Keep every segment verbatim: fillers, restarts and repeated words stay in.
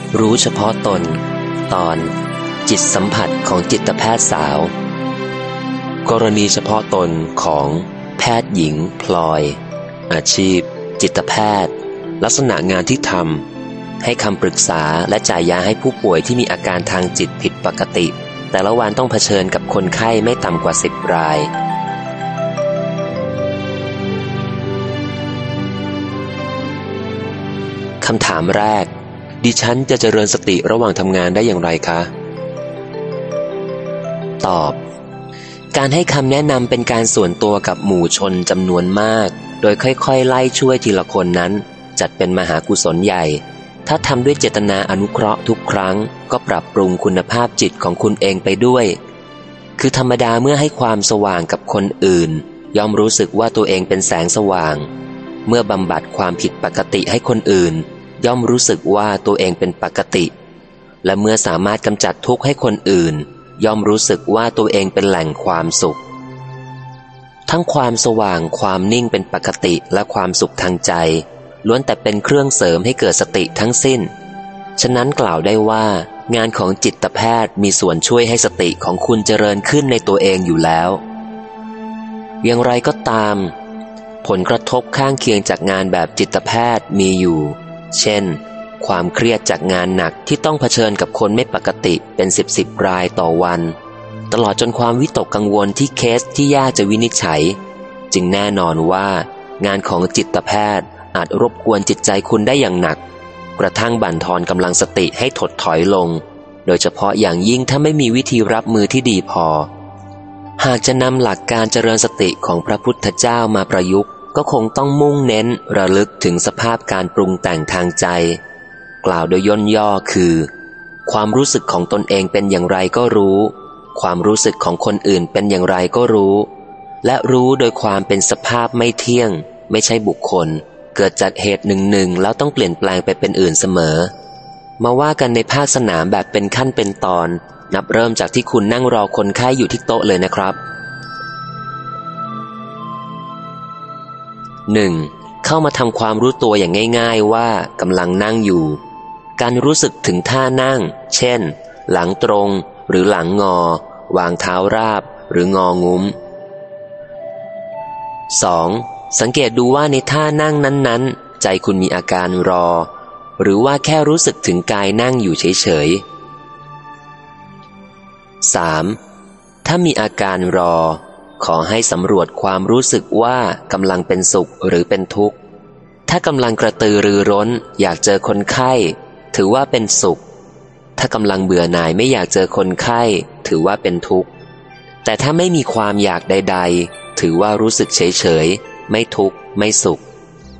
รู้เฉพาะตนตอนจิตสัมผัสของจิตแพทย์สาวกรณีเฉพาะตนของแพทย์หญิงพลอยอาชีพจิตแพทย์ลักษณะงานที่ทำให้คำปรึกษาและจ่ายยาให้ผู้ป่วยที่มีอาการทางจิตผิดปกติแต่ละวันต้องเผชิญกับคนไข้ไม่ต่ำกว่าสิบรายคำถามแรกดิฉันจะเจริญสติระหว่างทำงานได้อย่างไรคะตอบการให้คำแนะนำเป็นการส่วนตัวกับหมู่ชนจำนวนมากโดยค่อยๆไล่ช่วยทีละคนนั้นจัดเป็นมหากุศลใหญ่ถ้าทำด้วยเจตนาอนุเคราะห์ทุกครั้งก็ปรับปรุงคุณภาพจิตของคุณเองไปด้วยคือธรรมดาเมื่อให้ความสว่างกับคนอื่นย่อมรู้สึกว่าตัวเองเป็นแสงสว่างเมื่อบำบัดความผิดปกติให้คนอื่นย่อมรู้สึกว่าตัวเองเป็นปกติและเมื่อสามารถกำจัดทุกข์ให้คนอื่นย่อมรู้สึกว่าตัวเองเป็นแหล่งความสุขทั้งความสว่างความนิ่งเป็นปกติและความสุขทางใจล้วนแต่เป็นเครื่องเสริมให้เกิดสติทั้งสิ้นฉะนั้นกล่าวได้ว่างานของจิตแพทย์มีส่วนช่วยให้สติของคุณเจริญขึ้นในตัวเองอยู่แล้วอย่างไรก็ตามผลกระทบข้างเคียงจากงานแบบจิตแพทย์มีอยู่เช่นความเครียดจากงานหนักที่ต้องเผชิญกับคนไม่ปกติเป็นสิบสิบรายต่อวันตลอดจนความวิตกกังวลที่เคสที่ยากจะวินิจฉัยจึงแน่นอนว่างานของจิตแพทย์อาจรบกวนจิตใจคุณได้อย่างหนักกระทั่งบั่นทอนกำลังสติให้ถดถอยลงโดยเฉพาะอย่างยิ่งถ้าไม่มีวิธีรับมือที่ดีพอหากจะนำหลักการเจริญสติของพระพุทธเจ้ามาประยุกต์ก็คงต้องมุ่งเน้นระลึกถึงสภาพการปรุงแต่งทางใจกล่าวโดยย่นย่อคือความรู้สึกของตนเองเป็นอย่างไรก็รู้ความรู้สึกของคนอื่นเป็นอย่างไรก็รู้และรู้โดยความเป็นสภาพไม่เที่ยงไม่ใช่บุคคลเกิดจากเหตุหนึ่งๆแล้วต้องเปลี่ยนแปลงไปเป็นอื่นเสมอมาว่ากันในภาคสนามแบบเป็นขั้นเป็นตอนนับเริ่มจากที่คุณนั่งรอคนไข้อยู่ที่โต๊ะเลยนะครับ หนึ่ง. เข้ามาทำความรู้ตัวอย่างง่ายๆว่ากำลังนั่งอยู่การรู้สึกถึงท่านั่งเช่นหลังตรงหรือหลังงอวางเท้าราบหรืององุ้ม สอง. สังเกตดูว่าในท่านั่งนั้นๆใจคุณมีอาการรอหรือว่าแค่รู้สึกถึงกายนั่งอยู่เฉยๆ สาม. ถ้ามีอาการรอขอให้สำรวจความรู้สึกว่ากำลังเป็นสุขหรือเป็นทุกข์ถ้ากำลังกระตือรือร้นอยากเจอคนไข้ถือว่าเป็นสุขถ้ากำลังเบื่อหน่ายไม่อยากเจอคนไข้ถือว่าเป็นทุกข์แต่ถ้าไม่มีความอยากใดๆถือว่ารู้สึกเฉยๆไม่ทุกข์ไม่สุข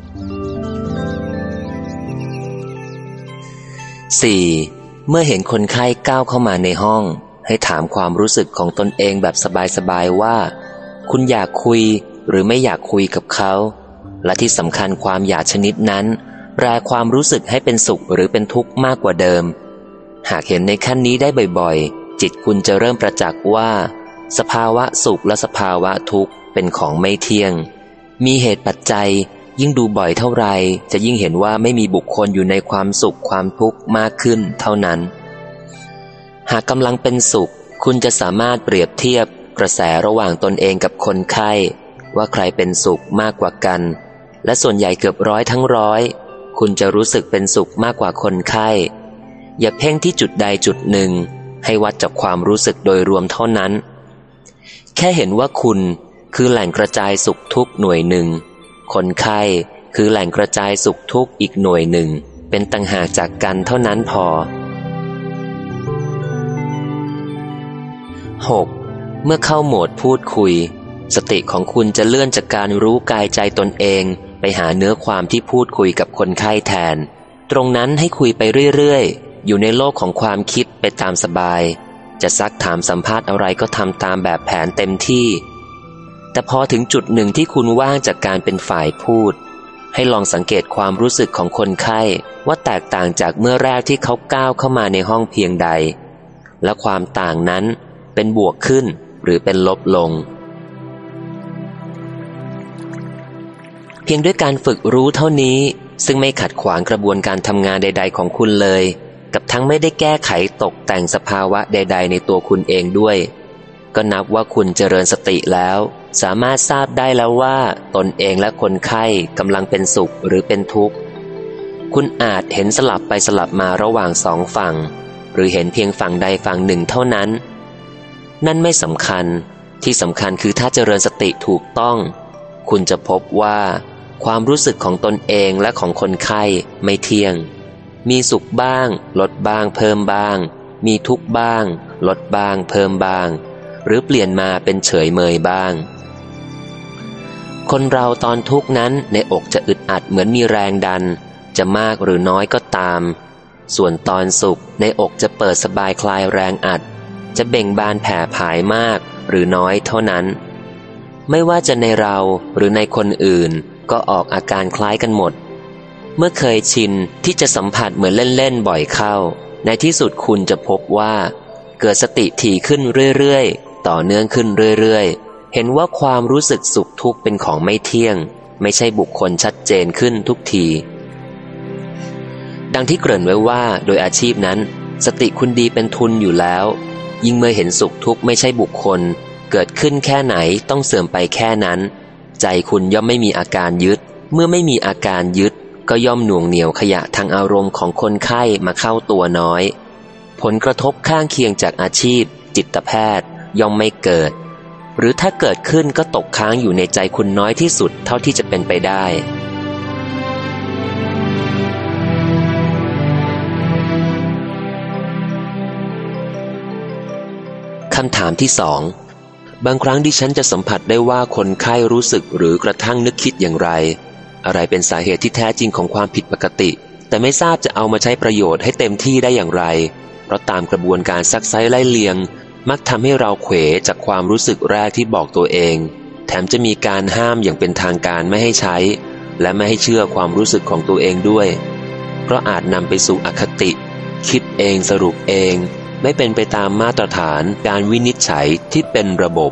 สี่. เมื่อเห็นคนไข้ก้าวเข้ามาในห้องให้ถามความรู้สึกของตนเองแบบสบายๆว่าคุณอยากคุยหรือไม่อยากคุยกับเขาและที่สำคัญความอยากชนิดนั้นแปลความรู้สึกให้เป็นสุขหรือเป็นทุกข์มากกว่าเดิมหากเห็นในขั้นนี้ได้บ่อยๆจิตคุณจะเริ่มประจักษ์ว่าสภาวะสุขและสภาวะทุกข์เป็นของไม่เที่ยงมีเหตุปัจจัยยิ่งดูบ่อยเท่าไรจะยิ่งเห็นว่าไม่มีบุคคลอยู่ในความสุขความทุกข์มากขึ้นเท่านั้นหากกำลังเป็นสุขคุณจะสามารถเปรียบเทียบกระแสระหว่างตนเองกับคนไข้ว่าใครเป็นสุขมากกว่ากันและส่วนใหญ่เกือบร้อยทั้งร้อยคุณจะรู้สึกเป็นสุขมากกว่าคนไข้อย่าเพ่งที่จุดใดจุดหนึ่งให้วัดจากความรู้สึกโดยรวมเท่านั้นแค่เห็นว่าคุณคือแหล่งกระจายสุขทุกหน่วยหนึ่งคนไข้คือแหล่งกระจายสุขทุกอีกหน่วยหนึ่งเป็นต่างหากจากกันเท่านั้นพอ หก. เมื่อเข้าโหมดพูดคุยสติของคุณจะเลื่อนจากการรู้กายใจตนเองไปหาเนื้อความที่พูดคุยกับคนไข้แทนตรงนั้นให้คุยไปเรื่อยๆอยู่ในโลกของความคิดไปตามสบายจะซักถามสัมภาษณ์อะไรก็ทำตามแบบแผนเต็มที่แต่พอถึงจุดหนึ่งที่คุณว่างจากการเป็นฝ่ายพูดให้ลองสังเกตความรู้สึกของคนไข้ว่าแตกต่างจากเมื่อแรกที่เขาก้าวเข้ามาในห้องเพียงใดและความต่างนั้นเป็นบวกขึ้นหรือเป็นลบลงเพียงด้วยการฝึกรู้เท่านี้ซึ่งไม่ขัดขวางกระบวนการทำงานใดๆของคุณเลยกับทั้งไม่ได้แก้ไขตกแต่งสภาวะใดๆในตัวคุณเองด้วยก็นับว่าคุณเจริญสติแล้วสามารถทราบได้แล้วว่าตนเองและคนไข้กำลังเป็นสุขหรือเป็นทุกข์คุณอาจเห็นสลับไปสลับมาระหว่างสองฝั่งหรือเห็นเพียงฝั่งใดฝั่งหนึ่งเท่านั้นนั่นไม่สำคัญที่สำคัญคือถ้าเจริญสติถูกต้องคุณจะพบว่าความรู้สึกของตนเองและของคนไข้ไม่เที่ยงมีสุขบ้างลดบ้างเพิ่มบ้างมีทุกข์บ้างลดบ้างเพิ่มบ้างหรือเปลี่ยนมาเป็นเฉยเมยบ้างคนเราตอนทุกข์นั้นในอกจะอึดอัดเหมือนมีแรงดันจะมากหรือน้อยก็ตามส่วนตอนสุขในอกจะเปิดสบายคลายแรงอัดจะเบ่งบานแผ่ผายมากหรือน้อยเท่านั้นไม่ว่าจะในเราหรือในคนอื่นก็ออกอาการคล้ายกันหมดเมื่อเคยชินที่จะสัมผัสเหมือนเล่นๆบ่อยเข้าในที่สุดคุณจะพบว่าเกิดสติถี่ขึ้นเรื่อยๆต่อเนื่องขึ้นเรื่อยๆเห็นว่าความรู้สึกสุขทุกข์เป็นของไม่เที่ยงไม่ใช่บุคคลชัดเจนขึ้นทุกทีดังที่เกริ่นไว้ว่าโดยอาชีพนั้นสติคุณดีเป็นทุนอยู่แล้วยิ่งเมื่อเห็นสุขทุกข์ไม่ใช่บุคคลเกิดขึ้นแค่ไหนต้องเสื่อมไปแค่นั้นใจคุณย่อมไม่มีอาการยึดเมื่อไม่มีอาการยึดก็ย่อมหน่วงเหนี่ยวขยะทางอารมณ์ของคนไข้มาเข้าตัวน้อยผลกระทบข้างเคียงจากอาชีพจิตแพทย์ย่อมไม่เกิดหรือถ้าเกิดขึ้นก็ตกค้างอยู่ในใจคุณน้อยที่สุดเท่าที่จะเป็นไปได้คำถามที่สองบางครั้งดิฉันจะสัมผัสได้ว่าคนไข้รู้สึกหรือกระทั่งนึกคิดอย่างไรอะไรเป็นสาเหตุที่แท้จริงของความผิดปกติแต่ไม่ทราบจะเอามาใช้ประโยชน์ให้เต็มที่ได้อย่างไรเพราะตามกระบวนการซักไซ้ไล่เลียงมักทำให้เราเขวจากความรู้สึกแรกที่บอกตัวเองแถมจะมีการห้ามอย่างเป็นทางการไม่ให้ใช้และไม่ให้เชื่อความรู้สึกของตัวเองด้วยเพราะอาจนำไปสู่อคติคิดเองสรุปเองไม่เป็นไปตามมาตรฐานการวินิจฉัยที่เป็นระบบ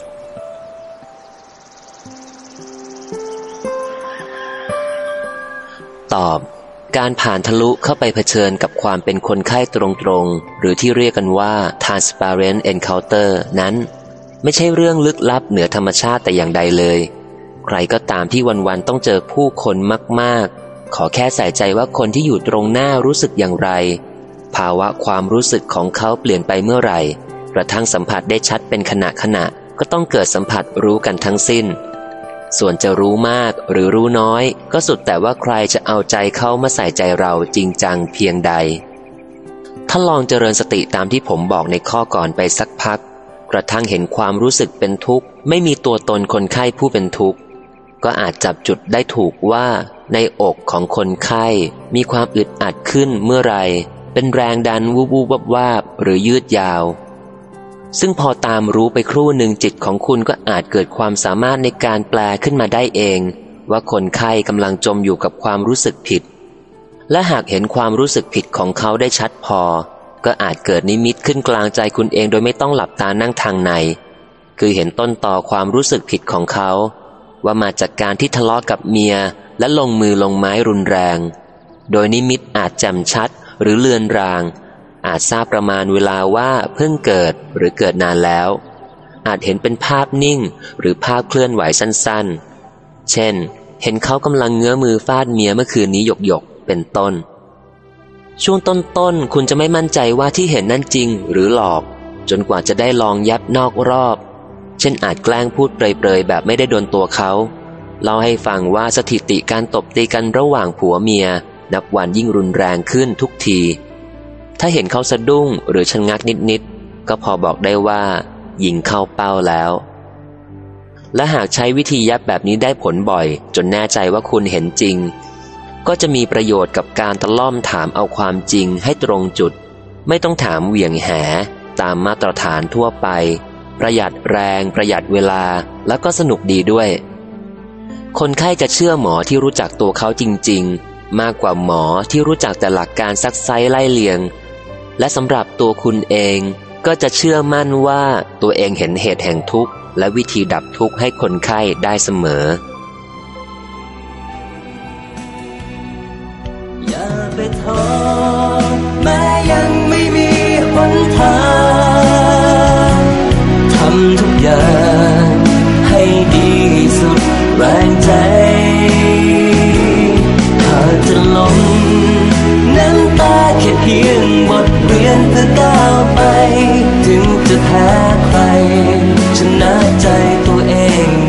ตอบการผ่านทะลุเข้าไปเผชิญกับความเป็นคนไข้ตรงๆหรือที่เรียกกันว่า transparent encounter นั้นไม่ใช่เรื่องลึกลับเหนือธรรมชาติแต่อย่างใดเลยใครก็ตามที่วันๆต้องเจอผู้คนมากๆขอแค่ใส่ใจว่าคนที่อยู่ตรงหน้ารู้สึกอย่างไรภาวะความรู้สึกของเขาเปลี่ยนไปเมื่อไหร่กระทั่งสัมผัสได้ชัดเป็นขณะขณะก็ต้องเกิดสัมผัสรู้กันทั้งสิ้นส่วนจะรู้มากหรือรู้น้อยก็สุดแต่ว่าใครจะเอาใจเข้ามาใส่ใจเราจริงจังเพียงใดถ้าลองเจริญสติตามที่ผมบอกในข้อก่อนไปสักพักกระทั่งเห็นความรู้สึกเป็นทุกข์ไม่มีตัวตนคนไข้ผู้เป็นทุกข์ก็อาจจับจุดได้ถูกว่าในอกของคนไข้มีความอึดอัดขึ้นเมื่อไรเป็นแรงดันวูบวูบวาบหรือยืดยาวซึ่งพอตามรู้ไปครู่หนึ่งจิตของคุณก็อาจเกิดความสามารถในการแปลขึ้นมาได้เองว่าคนไข้กำลังจมอยู่กับความรู้สึกผิดและหากเห็นความรู้สึกผิดของเขาได้ชัดพอก็อาจเกิดนิมิตขึ้นกลางใจคุณเองโดยไม่ต้องหลับตานั่งทางในคือเห็นต้นตอความรู้สึกผิดของเขาว่ามาจากการที่ทะเลาะกับเมียและลงมือลงไม้รุนแรงโดยนิมิตอาจแจ่มชัดหรือเลือนรางอาจทราบประมาณเวลาว่าเพิ่งเกิดหรือเกิดนานแล้วอาจเห็นเป็นภาพนิ่งหรือภาพเคลื่อนไหวสั้นๆเช่นเห็นเขากำลังเงื้อมือฟาดเมียเมื่อคืนนี้หยกๆเป็นต้นช่วงต้นๆคุณจะไม่มั่นใจว่าที่เห็นนั่นจริงหรือหลอกจนกว่าจะได้ลองยับนอกรอบเช่นอาจแกล้งพูดเปรยๆแบบไม่ได้โดนตัวเขาเล่าให้ฟังว่าสถิติการตบตีกันระหว่างผัวเมียนับวันยิ่งรุนแรงขึ้นทุกทีถ้าเห็นเขาสะดุ้งหรือชะงักนิดๆก็พอบอกได้ว่ายิงเข้าเป้าแล้วและหากใช้วิธียับแบบนี้ได้ผลบ่อยจนแน่ใจว่าคุณเห็นจริงก็จะมีประโยชน์กับการตะล่อมถามเอาความจริงให้ตรงจุดไม่ต้องถามเหวี่ยงแหตามมาตรฐานทั่วไปประหยัดแรงประหยัดเวลาแล้วก็สนุกดีด้วยคนไข้จะเชื่อหมอที่รู้จักตัวเขาจริงๆมากกว่าหมอที่รู้จักแต่หลักการซักไซ้ไล่เลียงและสำหรับตัวคุณเองก็จะเชื่อมั่นว่าตัวเองเห็นเหตุแห่งทุกข์และวิธีดับทุกข์ให้คนไข้ได้เสมออย่าไปท้อแม้นทางทำทุกอย่างให้ดีสุดแรงใจหากจะลงน้ำตาแค่เพียงบทเรียนเพื่อก้าวไปถึงจะแพ้ใครชนะใจตัวเอง